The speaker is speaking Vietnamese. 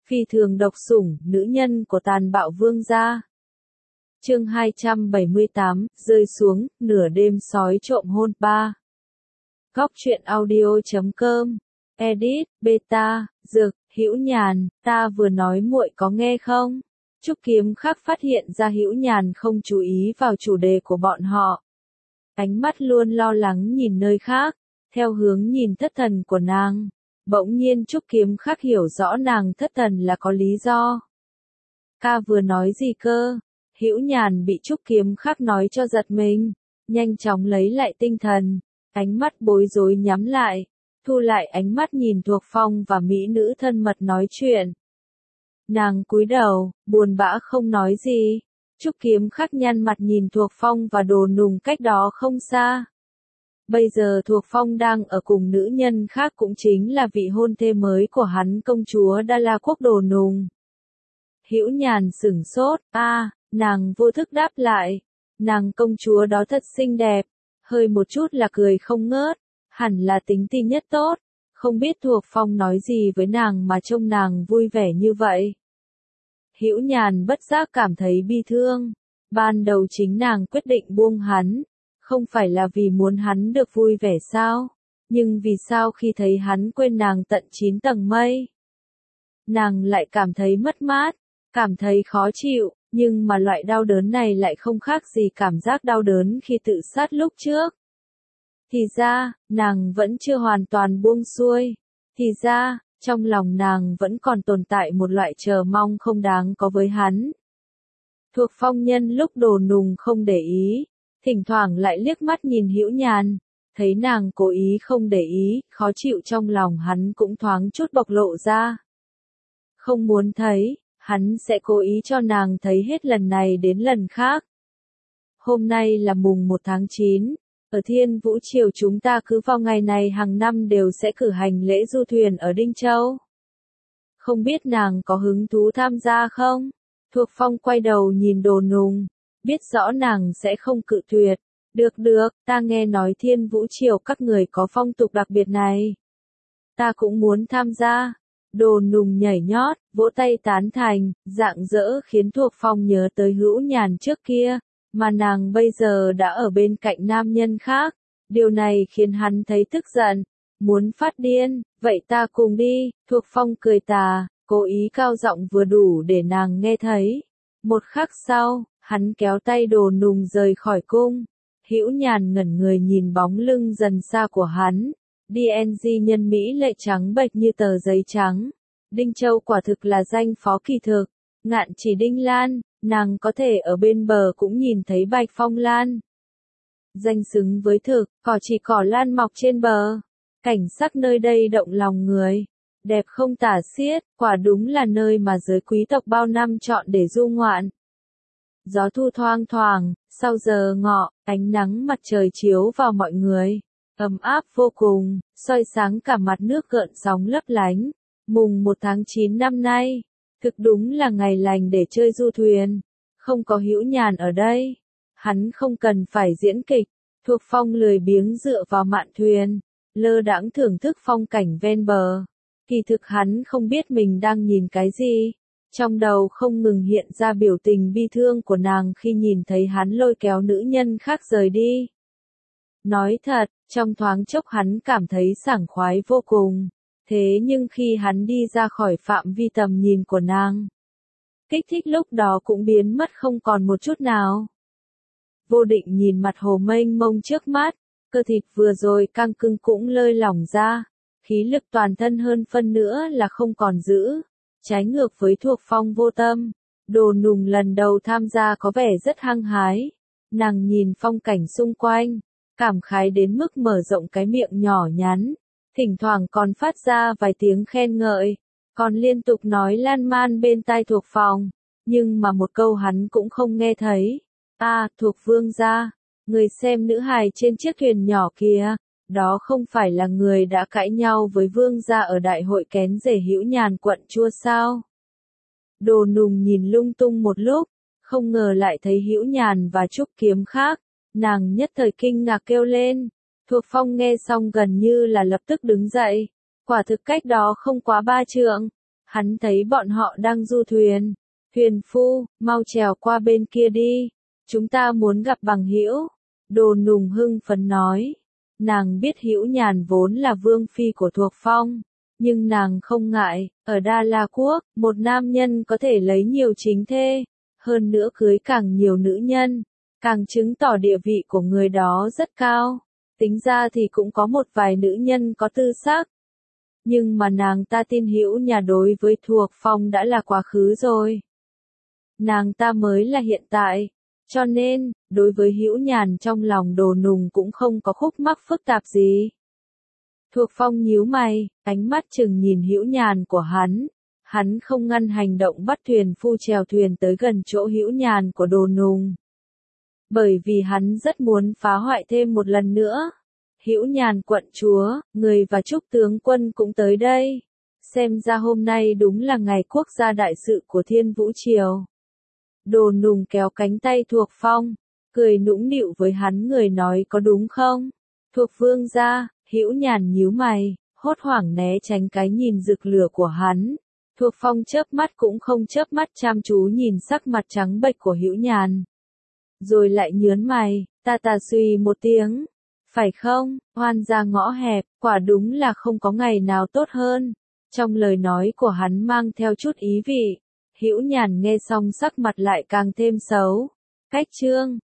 Phi thường độc sủng, nữ nhân của tàn bạo vương gia. Chương 278, rơi xuống, nửa đêm sói trộm hôn 3. Góc truyện audio.com. Edit, beta, dược, Hữu Nhàn, ta vừa nói muội có nghe không? Trúc Kiếm Khắc phát hiện ra Hữu Nhàn không chú ý vào chủ đề của bọn họ. Ánh mắt luôn lo lắng nhìn nơi khác, theo hướng nhìn thất thần của nàng. Bỗng nhiên Trúc Kiếm Khắc hiểu rõ nàng thất thần là có lý do. Ca vừa nói gì cơ? Hữu Nhàn bị Trúc Kiếm Khắc nói cho giật mình, nhanh chóng lấy lại tinh thần, ánh mắt bối rối nhắm lại, thu lại ánh mắt nhìn Thuộc Phong và mỹ nữ thân mật nói chuyện. Nàng cúi đầu, buồn bã không nói gì. Trúc Kiếm Khắc nhăn mặt nhìn Thuộc Phong và Đồ Nùng cách đó không xa. Bây giờ Thuộc Phong đang ở cùng nữ nhân khác, cũng chính là vị hôn thê mới của hắn, công chúa Đa La Quốc Đồ Nùng. Hữu Nhàn sửng sốt, nàng vô thức đáp lại. Nàng công chúa đó thật xinh đẹp, hơi một chút là cười không ngớt, hẳn là tính tình nhất tốt. Không biết Thuộc Phong nói gì với nàng mà trông nàng vui vẻ như vậy. Hữu Nhàn bất giác cảm thấy bi thương. Ban đầu chính nàng quyết định buông hắn, không phải là vì muốn hắn được vui vẻ sao? Nhưng vì sao khi thấy hắn quên nàng tận 9 tầng mây, nàng lại cảm thấy mất mát, cảm thấy khó chịu, nhưng mà loại đau đớn này lại không khác gì cảm giác đau đớn khi tự sát lúc trước. Thì ra, nàng vẫn chưa hoàn toàn buông xuôi. Thì ra, trong lòng nàng vẫn còn tồn tại một loại chờ mong không đáng có với hắn. Thuộc Phong nhân lúc Đồ Nùng không để ý, thỉnh thoảng lại liếc mắt nhìn Hữu Nhàn, thấy nàng cố ý không để ý, khó chịu trong lòng hắn cũng thoáng chút bộc lộ ra. Không muốn thấy, hắn sẽ cố ý cho nàng thấy hết lần này đến lần khác. Hôm nay là mùng 1 tháng 9, ở Thiên Vũ Triều chúng ta cứ vào ngày này hàng năm đều sẽ cử hành lễ du thuyền ở Đinh Châu. Không biết nàng có hứng thú tham gia không? Thuộc Phong quay đầu nhìn Đồ Nùng, biết rõ nàng sẽ không cự tuyệt. Được, ta nghe nói Thiên Vũ Triều các người có phong tục đặc biệt này. Ta cũng muốn tham gia. Đồ Nùng nhảy nhót, vỗ tay tán thành, rạng rỡ khiến Thuộc Phong nhớ tới Hữu Nhàn trước kia, mà nàng bây giờ đã ở bên cạnh nam nhân khác. Điều này khiến hắn thấy tức giận, muốn phát điên. Vậy ta cùng đi. Thuộc Phong cười tà, cố ý cao giọng vừa đủ để nàng nghe thấy. Một khắc sau, hắn kéo tay Đồ Nùng rời khỏi cung. Hữu Nhàn ngẩn người nhìn bóng lưng dần xa của hắn. DNG nhân Mỹ lệ trắng bệch như tờ giấy trắng. Đinh Châu quả thực là danh phó kỳ thực. Ngạn chỉ Đinh Lan, nàng có thể ở bên bờ cũng nhìn thấy Bạch Phong Lan. Danh xứng với thực, cỏ chỉ cỏ lan mọc trên bờ. Cảnh sắc nơi đây động lòng người. Đẹp không tả xiết, quả đúng là nơi mà giới quý tộc bao năm chọn để du ngoạn. Gió thu thoang thoảng, sau giờ ngọ, ánh nắng mặt trời chiếu vào mọi người. Ấm áp vô cùng, soi sáng cả mặt nước gợn sóng lấp lánh. Mùng 1 tháng 9 năm nay, thực đúng là ngày lành để chơi du thuyền. Không có Hữu Nhàn ở đây, hắn không cần phải diễn kịch. Thuộc Phong lười biếng dựa vào mạn thuyền, lơ đãng thưởng thức phong cảnh ven bờ. Kỳ thực hắn không biết mình đang nhìn cái gì. Trong đầu không ngừng hiện ra biểu tình bi thương của nàng khi nhìn thấy hắn lôi kéo nữ nhân khác rời đi. Nói thật, trong thoáng chốc hắn cảm thấy sảng khoái vô cùng. Thế nhưng khi hắn đi ra khỏi phạm vi tầm nhìn của nàng, kích thích lúc đó cũng biến mất không còn một chút nào. Vô Định nhìn mặt hồ mênh mông trước mắt, cơ thịt vừa rồi căng cứng cũng lơi lỏng ra, khí lực toàn thân hơn phân nữa là không còn giữ. Trái ngược với Thuộc Phong vô tâm, Đồ Nùng lần đầu tham gia có vẻ rất hăng hái. Nàng nhìn phong cảnh xung quanh, cảm khái đến mức mở rộng cái miệng nhỏ nhắn, thỉnh thoảng còn phát ra vài tiếng khen ngợi, còn liên tục nói lan man bên tai Thuộc Phong, nhưng mà một câu hắn cũng không nghe thấy. Thuộc vương gia, người xem nữ hài trên chiếc thuyền nhỏ kia, đó không phải là người đã cãi nhau với vương gia ở đại hội kén rể Hữu Nhàn quận Chua sao? Đồ Nùng nhìn lung tung một lúc, không ngờ lại thấy Hữu Nhàn và Trúc Kiếm Khắc, nàng nhất thời kinh ngạc kêu lên. Thuộc Phong nghe xong gần như là lập tức đứng dậy, quả thực cách đó không quá 3 trượng, Hắn thấy bọn họ đang du thuyền. Thuyền phu, mau trèo qua bên kia đi. Chúng ta muốn gặp bằng hữu. Đồ Nùng hưng phấn nói. Nàng biết Hữu Nhàn vốn là vương phi của Thuộc Phong. Nhưng nàng không ngại, ở Đa La Quốc, một nam nhân có thể lấy nhiều chính thê. Hơn nữa cưới càng nhiều nữ nhân. Càng chứng tỏ địa vị của người đó rất cao. Tính ra thì cũng có một vài nữ nhân có tư sắc. Nhưng mà nàng ta tin Hữu Nhàn đối với Thuộc Phong đã là quá khứ rồi. Nàng ta mới là hiện tại. Cho nên, đối với Hữu Nhàn trong lòng Đồ Nùng cũng không có khúc mắc phức tạp gì. Thuộc Phong nhíu mày, ánh mắt chừng nhìn Hữu Nhàn của hắn. Hắn không ngăn hành động bắt thuyền phu chèo thuyền tới gần chỗ Hữu Nhàn của Đồ Nùng. Bởi vì hắn rất muốn phá hoại thêm một lần nữa. Hữu Nhàn quận chúa, người và Trúc tướng quân cũng tới đây. Xem ra hôm nay đúng là ngày quốc gia đại sự của Thiên Vũ Triều. Đồ Nùng kéo cánh tay Thuộc Phong, cười nũng nịu với hắn, người nói có đúng không? Thuộc vương gia. Hữu Nhàn nhíu mày, hốt hoảng né tránh cái nhìn rực lửa của hắn. Thuộc Phong chớp mắt cũng không chớp mắt chăm chú nhìn sắc mặt trắng bệch của Hữu Nhàn. Rồi lại nhớn mày, ta suy một tiếng. Phải không, oan gia ngõ hẹp, quả đúng là không có ngày nào tốt hơn. Trong lời nói của hắn mang theo chút ý vị. Hữu Nhàn nghe xong sắc mặt lại càng thêm xấu. Cách chương